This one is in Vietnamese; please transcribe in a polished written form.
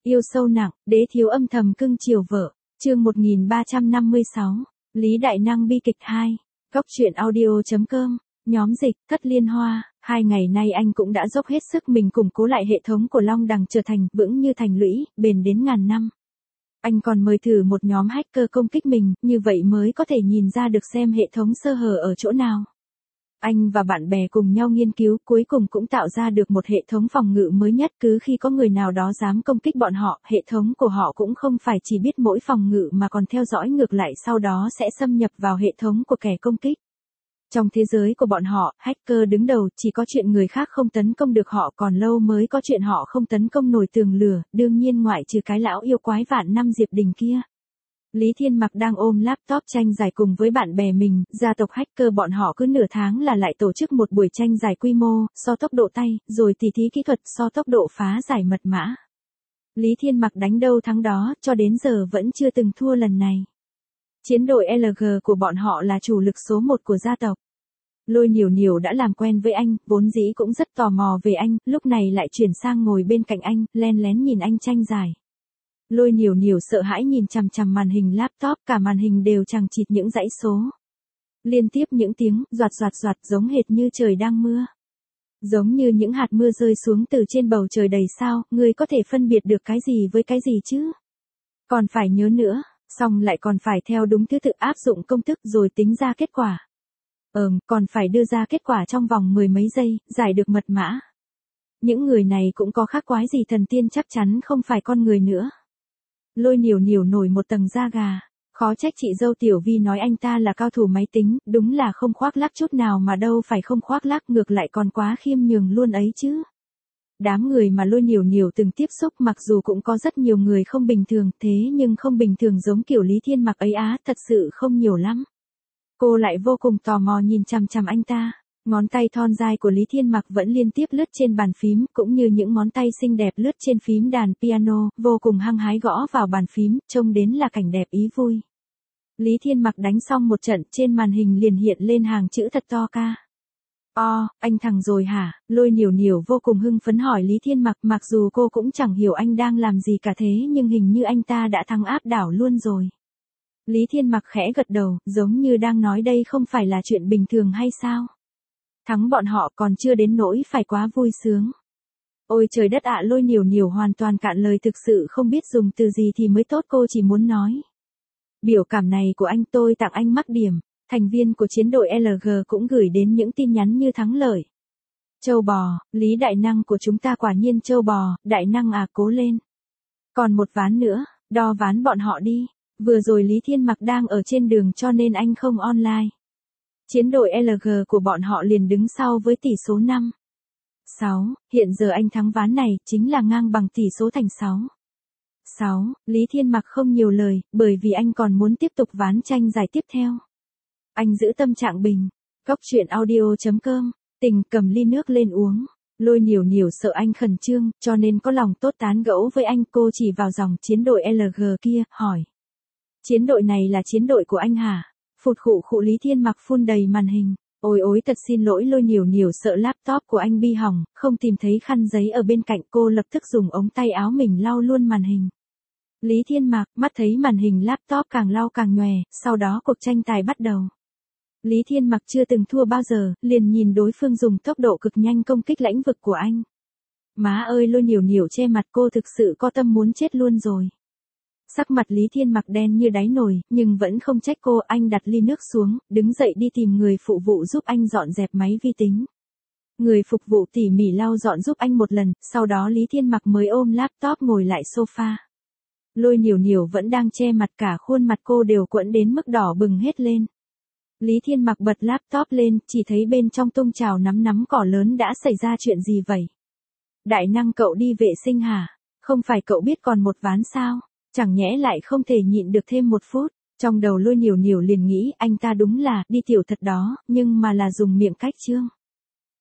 Yêu sâu nặng, đế thiếu âm thầm cưng chiều vợ. Chương 1356. Lý Đại Năng bi kịch 2. Góc truyện audio.com. Nhóm dịch, Thất Liên Hoa. 2 ngày nay anh cũng đã dốc hết sức mình củng cố lại hệ thống của Long Đằng trở thành vững như thành lũy, bền đến ngàn năm. Anh còn mời thử một nhóm hacker công kích mình, như vậy mới có thể nhìn ra được xem hệ thống sơ hở ở chỗ nào. Anh và bạn bè cùng nhau nghiên cứu, cuối cùng cũng tạo ra được một hệ thống phòng ngự mới nhất. Cứ khi có người nào đó dám công kích bọn họ, hệ thống của họ cũng không phải chỉ biết mỗi phòng ngự mà còn theo dõi ngược lại, sau đó sẽ xâm nhập vào hệ thống của kẻ công kích. Trong thế giới của bọn họ, hacker đứng đầu, chỉ có chuyện người khác không tấn công được họ, còn lâu mới có chuyện họ không tấn công nổi tường lửa, đương nhiên ngoại trừ cái lão yêu quái vạn năm Diệp Đình kia. Lý Thiên Mặc đang ôm laptop tranh giải cùng với bạn bè mình, gia tộc hacker bọn họ cứ nửa tháng là lại tổ chức một buổi tranh giải quy mô, so tốc độ tay, rồi tỉ thí kỹ thuật, so tốc độ phá giải mật mã. Lý Thiên Mặc đánh đâu thắng đó, cho đến giờ vẫn chưa từng thua lần này. Chiến đội LG của bọn họ là chủ lực số 1 của gia tộc. Lôi Nhiều Nhiều đã làm quen với anh, vốn dĩ cũng rất tò mò về anh, lúc này lại chuyển sang ngồi bên cạnh anh, len lén nhìn anh tranh giải. Lôi Nhiều Nhiều sợ hãi nhìn chằm chằm màn hình laptop, cả màn hình đều chằng chịt những dãy số. Liên tiếp những tiếng doạt doạt doạt giống hệt như trời đang mưa. Giống như những hạt mưa rơi xuống từ trên bầu trời đầy sao, ngươi có thể phân biệt được cái gì với cái gì chứ? Còn phải nhớ nữa, xong lại còn phải theo đúng thứ tự áp dụng công thức rồi tính ra kết quả. Còn phải đưa ra kết quả trong vòng 10 mấy giây, giải được mật mã. Những người này cũng có khác quái gì thần tiên, chắc chắn không phải con người nữa. Lôi Nhiều Nhiều nổi một tầng da gà, khó trách chị dâu Tiểu Vi nói anh ta là cao thủ máy tính, đúng là không khoác lác chút nào, mà đâu phải không khoác lác, ngược lại còn quá khiêm nhường luôn ấy chứ. Đám người mà Lôi Nhiều Nhiều từng tiếp xúc mặc dù cũng có rất nhiều người không bình thường, thế nhưng không bình thường giống kiểu Lý Thiên Mặc ấy thật sự không nhiều lắm. Cô lại vô cùng tò mò nhìn chằm chằm anh ta. Ngón tay thon dài của Lý Thiên Mặc vẫn liên tiếp lướt trên bàn phím, cũng như những ngón tay xinh đẹp lướt trên phím đàn piano, vô cùng hăng hái gõ vào bàn phím, trông đến là cảnh đẹp ý vui. Lý Thiên Mặc đánh xong một trận, trên màn hình liền hiện lên hàng chữ thật to ca. Anh thằng rồi hả? Lôi Nhiều Nhiều vô cùng hưng phấn hỏi Lý Thiên Mặc, mặc dù cô cũng chẳng hiểu anh đang làm gì cả, thế nhưng hình như anh ta đã thắng áp đảo luôn rồi. Lý Thiên Mặc khẽ gật đầu, giống như đang nói đây không phải là chuyện bình thường hay sao? Thắng bọn họ còn chưa đến nỗi phải quá vui sướng. Ôi trời đất ạ, Lôi Nhiều Nhiều hoàn toàn cạn lời, thực sự không biết dùng từ gì thì mới tốt, cô chỉ muốn nói. Biểu cảm này của anh, tôi tặng anh mắc điểm. Thành viên của chiến đội LG cũng gửi đến những tin nhắn như thắng lợi. Châu bò, Lý Đại Năng của chúng ta quả nhiên châu bò, Đại Năng cố lên. Còn một ván nữa, đo ván bọn họ đi. Vừa rồi Lý Thiên Mặc đang ở trên đường cho nên anh không online. Chiến đội LG của bọn họ liền đứng sau với tỷ số 5-6, hiện giờ anh thắng ván này, chính là ngang bằng tỷ số thành 6-6, Lý Thiên Mặc không nhiều lời, bởi vì anh còn muốn tiếp tục ván tranh giải tiếp theo. Anh giữ tâm trạng bình. Góc truyện audio.com, Tình cầm ly nước lên uống. Lôi Nhiều Nhiều sợ anh khẩn trương, cho nên có lòng tốt tán gẫu với anh, cô chỉ vào dòng chiến đội LG kia, hỏi. Chiến đội này là chiến đội của anh hả? Phụt khụ khụ, Lý Thiên Mặc phun đầy màn hình. Ôi thật xin lỗi. Lôi Nhiều Nhiều sợ laptop của anh bi hỏng, không tìm thấy khăn giấy ở bên cạnh, cô lập tức dùng ống tay áo mình lau luôn màn hình. Lý Thiên Mặc mắt thấy màn hình laptop càng lau càng nhòe, sau đó cuộc tranh tài bắt đầu. Lý Thiên Mặc chưa từng thua bao giờ, liền nhìn đối phương dùng tốc độ cực nhanh công kích lãnh vực của anh. Má ơi, Lôi Nhiều Nhiều che mặt, cô thực sự có tâm muốn chết luôn rồi. Sắc mặt Lý Thiên Mặc đen như đáy nồi, nhưng vẫn không trách cô, anh đặt ly nước xuống, đứng dậy đi tìm người phụ vụ giúp anh dọn dẹp máy vi tính. Người phục vụ tỉ mỉ lau dọn giúp anh một lần, sau đó Lý Thiên Mặc mới ôm laptop ngồi lại sofa. Lôi Nhiều Nhiều vẫn đang che mặt, cả khuôn mặt cô đều quẫn đến mức đỏ bừng hết lên. Lý Thiên Mặc bật laptop lên, chỉ thấy bên trong tung trào nắm cỏ lớn. Đã xảy ra chuyện gì vậy? Đại Năng, cậu đi vệ sinh hả? Không phải cậu biết còn một ván sao? Chẳng nhẽ lại không thể nhịn được thêm một phút? Trong đầu Lôi Nhiều Nhiều liền nghĩ, anh ta đúng là đi tiểu thật đó, nhưng mà là dùng miệng cách trương.